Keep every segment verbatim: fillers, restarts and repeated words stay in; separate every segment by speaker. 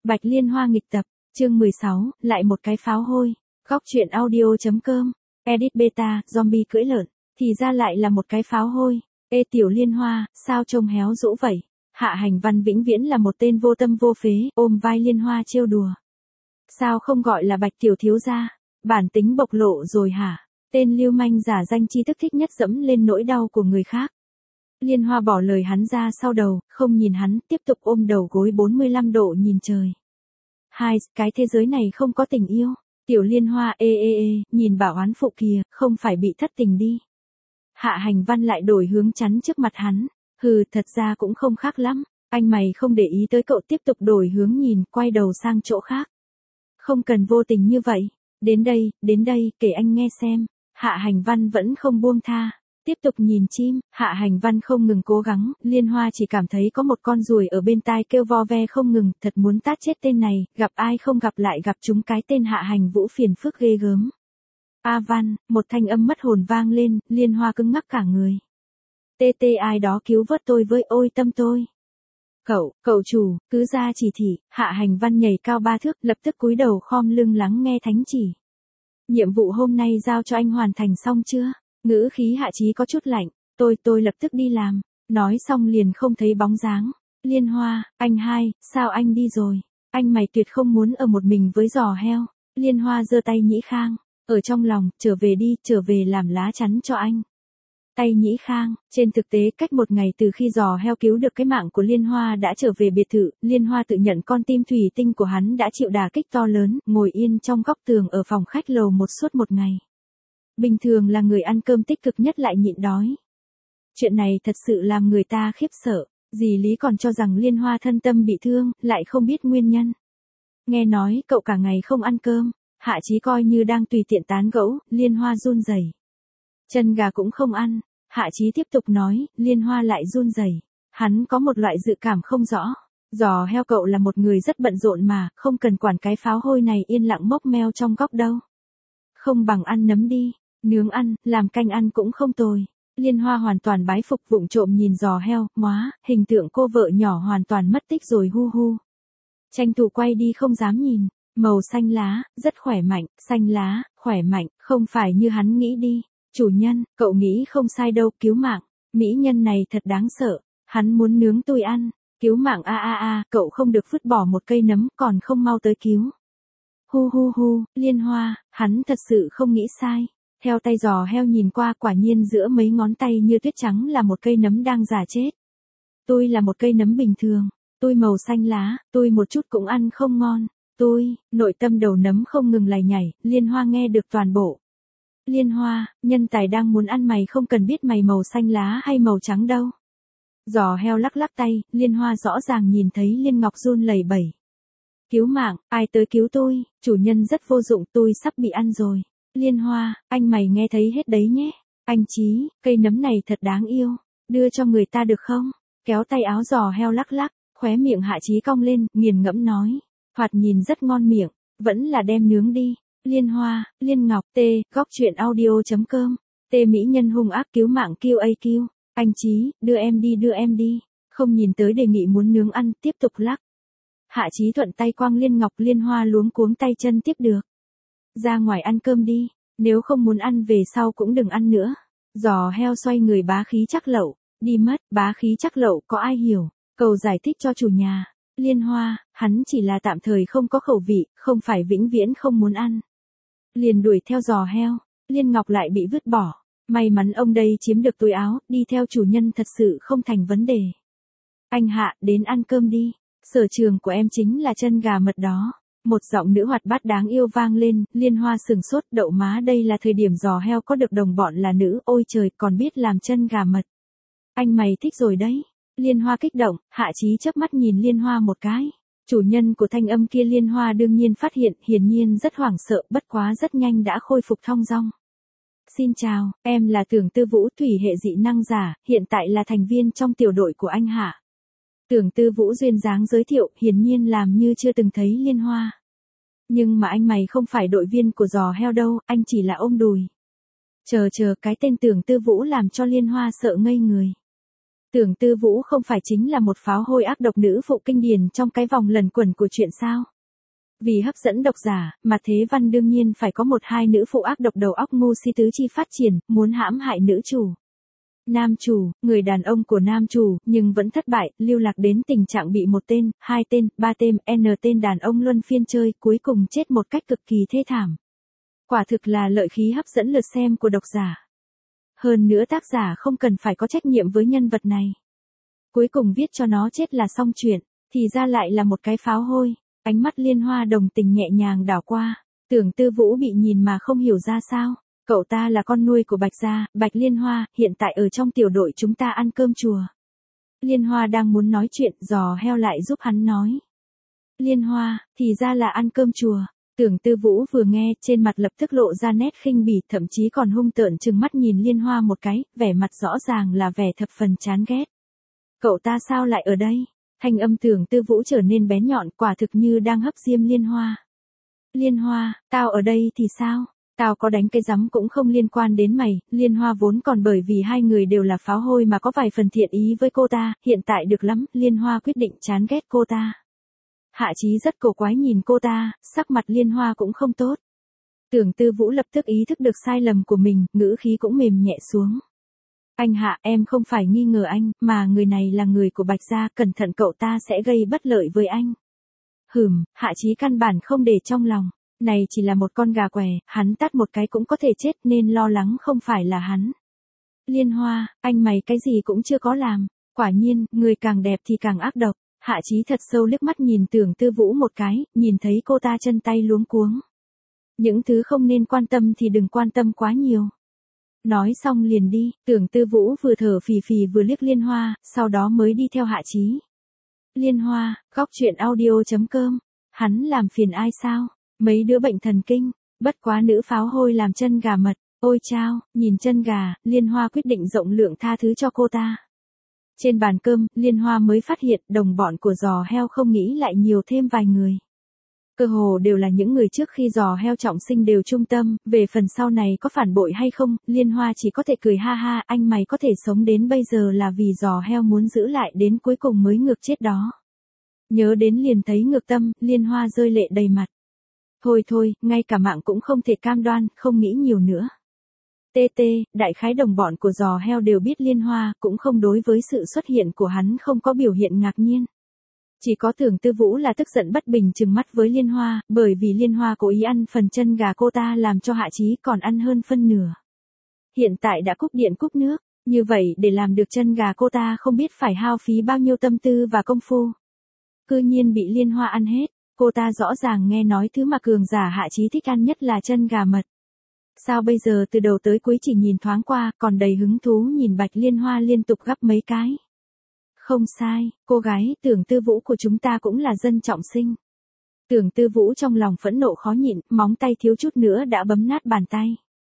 Speaker 1: Bạch Liên Hoa nghịch tập, chương mười sáu, lại một cái pháo hôi. Góc truyện audio.com, edit beta, zombie cưỡi lợn, thì ra lại là một cái pháo hôi. Ê tiểu Liên Hoa, sao trông héo rũ vậy? Hạ Hành Văn vĩnh viễn là một tên vô tâm vô phế, ôm vai Liên Hoa trêu đùa. Sao không gọi là Bạch tiểu thiếu gia? Bản tính bộc lộ rồi hả? Tên lưu manh giả danh tri thức thích nhất dẫm lên nỗi đau của người khác. Liên Hoa bỏ lời hắn ra sau đầu, không nhìn hắn, tiếp tục ôm đầu gối bốn mươi lăm độ nhìn trời. Hai, cái thế giới này không có tình yêu. Tiểu Liên Hoa ê ê ê, nhìn bảo oán phụ kìa, không phải bị thất tình đi. Hạ Hành Văn lại đổi hướng chắn trước mặt hắn. Hừ, thật ra cũng không khác lắm. Anh mày không để ý tới cậu, tiếp tục đổi hướng nhìn, quay đầu sang chỗ khác. Không cần vô tình như vậy. Đến đây, đến đây, kể anh nghe xem. Hạ Hành Văn vẫn không buông tha. Tiếp tục nhìn chim, Hạ Hành Văn không ngừng cố gắng, Liên Hoa chỉ cảm thấy có một con ruồi ở bên tai kêu vo ve không ngừng, thật muốn tát chết tên này, gặp ai không gặp lại gặp chúng cái tên Hạ Hành Vũ phiền phức ghê gớm. A Văn, một thanh âm mất hồn vang lên, Liên Hoa cứng ngắc cả người. Tê tê ai đó cứu vớt tôi với, ôi tâm tôi. Cậu, cậu chủ, cứ ra chỉ thị, Hạ Hành Văn nhảy cao ba thước, lập tức cúi đầu khom lưng lắng nghe thánh chỉ. Nhiệm vụ hôm nay giao cho anh hoàn thành xong chưa? Ngữ khí Hạ Chí có chút lạnh, tôi tôi lập tức đi làm, nói xong liền không thấy bóng dáng. Liên Hoa, anh hai, sao anh đi rồi? Anh mày tuyệt không muốn ở một mình với giò heo. Liên Hoa giơ tay Nhĩ Khang, ở trong lòng, trở về đi, trở về làm lá chắn cho anh. Tay Nhĩ Khang, trên thực tế cách một ngày từ khi giò heo cứu được cái mạng của Liên Hoa đã trở về biệt thự, Liên Hoa tự nhận con tim thủy tinh của hắn đã chịu đả kích to lớn, ngồi yên trong góc tường ở phòng khách lầu một suốt một ngày. Bình thường là người ăn cơm tích cực nhất lại nhịn đói. Chuyện này thật sự làm người ta khiếp sợ, dì Lý còn cho rằng Liên Hoa thân tâm bị thương, lại không biết nguyên nhân. Nghe nói cậu cả ngày không ăn cơm, Hạ Chí coi như đang tùy tiện tán gẫu, Liên Hoa run rẩy. Chân gà cũng không ăn, Hạ Chí tiếp tục nói, Liên Hoa lại run rẩy. Hắn có một loại dự cảm không rõ. Giò heo cậu là một người rất bận rộn mà, không cần quản cái pháo hôi này yên lặng mốc meo trong góc đâu. Không bằng ăn nấm đi. Nướng ăn, làm canh ăn cũng không tồi. Liên Hoa hoàn toàn bái phục, vụng trộm nhìn giò heo, móa, hình tượng cô vợ nhỏ hoàn toàn mất tích rồi hu hu. Tranh thủ quay đi không dám nhìn, màu xanh lá, rất khỏe mạnh, xanh lá, khỏe mạnh, không phải như hắn nghĩ đi. Chủ nhân, cậu nghĩ không sai đâu, cứu mạng, mỹ nhân này thật đáng sợ, hắn muốn nướng tôi ăn, cứu mạng a a a, cậu không được vứt bỏ một cây nấm, còn không mau tới cứu. Hu hu hu, Liên Hoa, hắn thật sự không nghĩ sai. Theo tay giò heo nhìn qua, quả nhiên giữa mấy ngón tay như tuyết trắng là một cây nấm đang già chết. Tôi là một cây nấm bình thường, tôi màu xanh lá, tôi một chút cũng ăn không ngon, tôi, nội tâm đầu nấm không ngừng lày nhảy, Liên Hoa nghe được toàn bộ. Liên Hoa, nhân tài đang muốn ăn mày không cần biết mày màu xanh lá hay màu trắng đâu. Giò heo lắc lắc tay, Liên Hoa rõ ràng nhìn thấy Liên Ngọc run lẩy bẩy. Cứu mạng, ai tới cứu tôi, chủ nhân rất vô dụng, tôi sắp bị ăn rồi. Liên Hoa, anh mày nghe thấy hết đấy nhé. Anh Chí, cây nấm này thật đáng yêu, đưa cho người ta được không? Kéo tay áo giò heo lắc lắc, khóe miệng Hạ Chí cong lên, nghiền ngẫm nói. Thoạt nhìn rất ngon miệng, vẫn là đem nướng đi. Liên Hoa, Liên Ngọc, T, góc truyện audio.com, T mỹ nhân hung ác cứu mạng kiu a kiu. Anh Chí, đưa em đi đưa em đi. Không nhìn tới đề nghị muốn nướng ăn, tiếp tục lắc. Hạ Chí thuận tay quăng Liên Ngọc, Liên Hoa luống cuống tay chân tiếp được. Ra ngoài ăn cơm đi, nếu không muốn ăn về sau cũng đừng ăn nữa. Giò heo xoay người bá khí chắc lậu, đi mất, bá khí chắc lậu có ai hiểu, cầu giải thích cho chủ nhà. Liên Hoa, hắn chỉ là tạm thời không có khẩu vị, không phải vĩnh viễn không muốn ăn. Liền đuổi theo giò heo, Liên Ngọc lại bị vứt bỏ. May mắn ông đây chiếm được túi áo, đi theo chủ nhân thật sự không thành vấn đề. Anh Hạ, đến ăn cơm đi, sở trường của em chính là chân gà mật đó. Một giọng nữ hoạt bát đáng yêu vang lên, Liên Hoa sừng sốt, đậu má, đây là thời điểm giò heo có được đồng bọn là nữ, ôi trời, còn biết làm chân gà mật. Anh mày thích rồi đấy. Liên Hoa kích động, Hạ Chí chớp mắt nhìn Liên Hoa một cái. Chủ nhân của thanh âm kia Liên Hoa đương nhiên phát hiện, hiển nhiên rất hoảng sợ, bất quá rất nhanh đã khôi phục thong dong. Xin chào, em là Tưởng Tư Vũ, thủy hệ dị năng giả, hiện tại là thành viên trong tiểu đội của anh Hạ. Tưởng Tư Vũ duyên dáng giới thiệu, hiển nhiên làm như chưa từng thấy Liên Hoa. Nhưng mà anh mày không phải đội viên của giò heo đâu, anh chỉ là ôm đùi. Chờ chờ, cái tên Tưởng Tư Vũ làm cho Liên Hoa sợ ngây người. Tưởng Tư Vũ không phải chính là một pháo hôi ác độc nữ phụ kinh điển trong cái vòng lẩn quẩn của chuyện sao? Vì hấp dẫn độc giả, mà Thế Văn đương nhiên phải có một hai nữ phụ ác độc đầu óc ngu si tứ chi phát triển, muốn hãm hại nữ chủ. Nam chủ, người đàn ông của nam chủ, nhưng vẫn thất bại, lưu lạc đến tình trạng bị một tên, hai tên, ba tên, n tên đàn ông luân phiên chơi, cuối cùng chết một cách cực kỳ thê thảm. Quả thực là lợi khí hấp dẫn lượt xem của độc giả. Hơn nữa tác giả không cần phải có trách nhiệm với nhân vật này. Cuối cùng viết cho nó chết là xong chuyện, thì ra lại là một cái pháo hôi. Ánh mắt Liên Hoa đồng tình nhẹ nhàng đảo qua, Tưởng Tư Vũ bị nhìn mà không hiểu ra sao. Cậu ta là con nuôi của Bạch gia, Bạch Liên Hoa, hiện tại ở trong tiểu đội chúng ta ăn cơm chùa. Liên Hoa đang muốn nói chuyện, Giò Heo lại giúp hắn nói. Liên Hoa, thì ra là ăn cơm chùa. Tưởng Tư Vũ vừa nghe, trên mặt lập tức lộ ra nét khinh bỉ, thậm chí còn hung tợn trừng mắt nhìn Liên Hoa một cái, vẻ mặt rõ ràng là vẻ thập phần chán ghét. Cậu ta sao lại ở đây? Thanh âm Tưởng Tư Vũ trở nên bén nhọn, quả thực như đang hấp diêm Liên Hoa. Liên Hoa, tao ở đây thì sao? Tao có đánh cái rắm cũng không liên quan đến mày. Liên Hoa vốn còn bởi vì hai người đều là pháo hôi mà có vài phần thiện ý với cô ta, hiện tại được lắm, Liên Hoa quyết định chán ghét cô ta. Hạ Chí rất cổ quái nhìn cô ta, sắc mặt Liên Hoa cũng không tốt. Tưởng Tư Vũ lập tức ý thức được sai lầm của mình, ngữ khí cũng mềm nhẹ xuống. Anh Hạ, em không phải nghi ngờ anh, mà người này là người của Bạch gia, cẩn thận cậu ta sẽ gây bất lợi với anh. Hừm, Hạ Chí căn bản không để trong lòng. Này chỉ là một con gà què, hắn tát một cái cũng có thể chết nên lo lắng không phải là hắn. Liên Hoa, anh mày cái gì cũng chưa có làm. Quả nhiên, người càng đẹp thì càng ác độc. Hạ Chí thật sâu liếc mắt nhìn Tưởng Tư Vũ một cái, nhìn thấy cô ta chân tay luống cuống. Những thứ không nên quan tâm thì đừng quan tâm quá nhiều. Nói xong liền đi, Tưởng Tư Vũ vừa thở phì phì vừa liếc Liên Hoa, sau đó mới đi theo Hạ Chí. Liên Hoa, góc truyện audio chấm com. Hắn làm phiền ai sao? Mấy đứa bệnh thần kinh, bất quá nữ pháo hôi làm chân gà mật, ôi chao, nhìn chân gà, Liên Hoa quyết định rộng lượng tha thứ cho cô ta. Trên bàn cơm, Liên Hoa mới phát hiện đồng bọn của Giò Heo không nghĩ lại nhiều thêm vài người. Cơ hồ đều là những người trước khi Giò Heo trọng sinh đều trung tâm, về phần sau này có phản bội hay không, Liên Hoa chỉ có thể cười ha ha, anh mày có thể sống đến bây giờ là vì Giò Heo muốn giữ lại đến cuối cùng mới ngược chết đó. Nhớ đến liền thấy ngược tâm, Liên Hoa rơi lệ đầy mặt. Thôi thôi, ngay cả mạng cũng không thể cam đoan, không nghĩ nhiều nữa. tê tê, đại khái đồng bọn của Giò Heo đều biết Liên Hoa, cũng không đối với sự xuất hiện của hắn không có biểu hiện ngạc nhiên. Chỉ có Tưởng Tư Vũ là tức giận bất bình trừng mắt với Liên Hoa, bởi vì Liên Hoa cố ý ăn phần chân gà cô ta làm cho Hạ Chí còn ăn hơn phân nửa. Hiện tại đã cúp điện cúp nước, như vậy để làm được chân gà cô ta không biết phải hao phí bao nhiêu tâm tư và công phu. Cư nhiên bị Liên Hoa ăn hết. Cô ta rõ ràng nghe nói thứ mà cường giả Hạ Chí thích ăn nhất là chân gà mật. Sao bây giờ từ đầu tới cuối chỉ nhìn thoáng qua, còn đầy hứng thú nhìn Bạch Liên Hoa liên tục gắp mấy cái. Không sai, cô gái, Tưởng Tư Vũ của chúng ta cũng là dân trọng sinh. Tưởng Tư Vũ trong lòng phẫn nộ khó nhịn, móng tay thiếu chút nữa đã bấm nát bàn tay.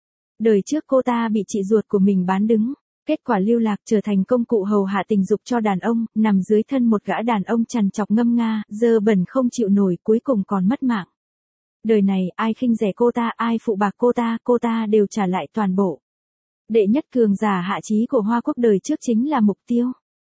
Speaker 1: Đời trước cô ta bị chị ruột của mình bán đứng. Kết quả lưu lạc trở thành công cụ hầu hạ tình dục cho đàn ông, nằm dưới thân một gã đàn ông chằn chọc ngâm nga, dơ bẩn không chịu nổi, cuối cùng còn mất mạng. Đời này, ai khinh rẻ cô ta, ai phụ bạc cô ta, cô ta đều trả lại toàn bộ. Đệ nhất cường giả Hạ Chí của Hoa Quốc đời trước chính là mục tiêu.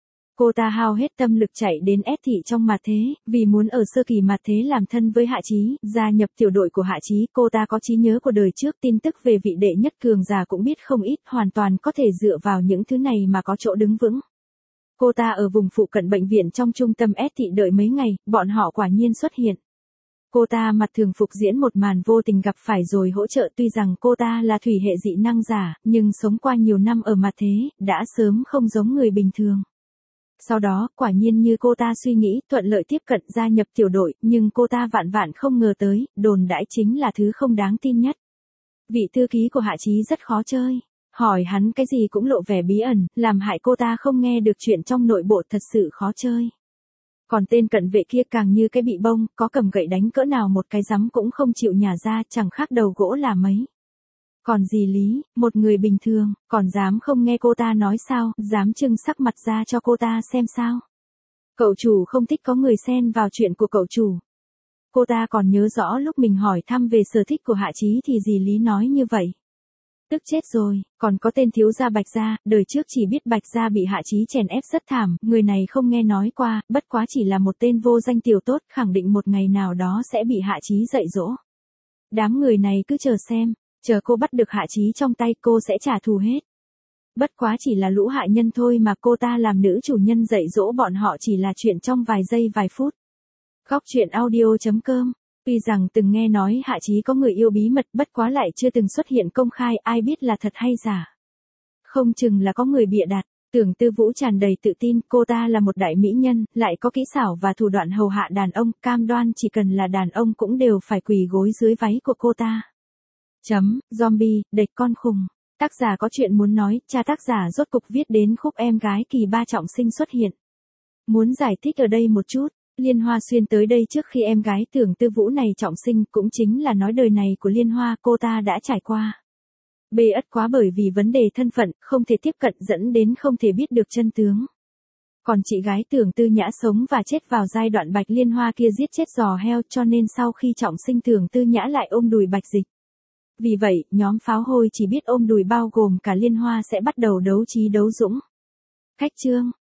Speaker 1: Cô ta hao hết tâm lực chạy đến S thị trong mặt thế, vì muốn ở sơ kỳ mặt thế làm thân với Hạ Chí, gia nhập tiểu đội của Hạ Chí, cô ta có trí nhớ của đời trước, tin tức về vị đệ nhất cường giả cũng biết không ít, hoàn toàn có thể dựa vào những thứ này mà có chỗ đứng vững. Cô ta ở vùng phụ cận bệnh viện trong trung tâm S thị đợi mấy ngày, bọn họ quả nhiên xuất hiện. Cô ta mặt thường phục diễn một màn vô tình gặp phải rồi hỗ trợ, tuy rằng cô ta là thủy hệ dị năng giả, nhưng sống qua nhiều năm ở mặt thế, đã sớm không giống người bình thường. Sau đó, quả nhiên như cô ta suy nghĩ, thuận lợi tiếp cận gia nhập tiểu đội, nhưng cô ta vạn vạn không ngờ tới, đồn đãi chính là thứ không đáng tin nhất. Vị thư ký của Hạ Chí rất khó chơi. Hỏi hắn cái gì cũng lộ vẻ bí ẩn, làm hại cô ta không nghe được chuyện trong nội bộ, thật sự khó chơi. Còn tên cận vệ kia càng như cái bị bông, có cầm gậy đánh cỡ nào một cái rắm cũng không chịu nhả ra, chẳng khác đầu gỗ là mấy. Còn gì lý, một người bình thường, còn dám không nghe cô ta nói sao, dám trưng sắc mặt ra cho cô ta xem sao. Cậu chủ không thích có người xen vào chuyện của cậu chủ. Cô ta còn nhớ rõ lúc mình hỏi thăm về sở thích của Hạ Chí thì dì Lý nói như vậy. Tức chết rồi, còn có tên thiếu gia Bạch Gia, đời trước chỉ biết Bạch Gia bị Hạ Chí chèn ép rất thảm, người này không nghe nói qua, bất quá chỉ là một tên vô danh tiểu tốt, khẳng định một ngày nào đó sẽ bị Hạ Chí dạy dỗ. Đám người này cứ chờ xem, chờ cô bắt được Hạ Chí trong tay cô sẽ trả thù hết. Bất quá chỉ là lũ hạ nhân thôi mà cô ta làm nữ chủ nhân dạy dỗ bọn họ chỉ là chuyện trong vài giây vài phút. Góc truyện audio chấm com. Tuy rằng từng nghe nói Hạ Chí có người yêu bí mật bất quá lại chưa từng xuất hiện công khai, ai biết là thật hay giả. Không chừng là có người bịa đặt. Tưởng Tư Vũ tràn đầy tự tin, cô ta là một đại mỹ nhân, lại có kỹ xảo và thủ đoạn hầu hạ đàn ông, cam đoan chỉ cần là đàn ông cũng đều phải quỳ gối dưới váy của cô ta. Chấm, zombie, địch con khùng. Tác giả có chuyện muốn nói, cha tác giả rốt cục viết đến khúc em gái kỳ ba trọng sinh xuất hiện. Muốn giải thích ở đây một chút, Liên Hoa xuyên tới đây trước khi em gái Tưởng Tư Vũ này trọng sinh, cũng chính là nói đời này của Liên Hoa cô ta đã trải qua. Bê ất quá bởi vì vấn đề thân phận, không thể tiếp cận dẫn đến không thể biết được chân tướng. Còn chị gái Tưởng Tư Nhã sống và chết vào giai đoạn Bạch Liên Hoa kia giết chết giò heo, cho nên sau khi trọng sinh Tưởng Tư Nhã lại ôm đùi Bạch Dịch. Vì vậy, nhóm pháo hôi chỉ biết ôm đùi bao gồm cả Liên Hoa sẽ bắt đầu đấu trí đấu dũng. Khách chương.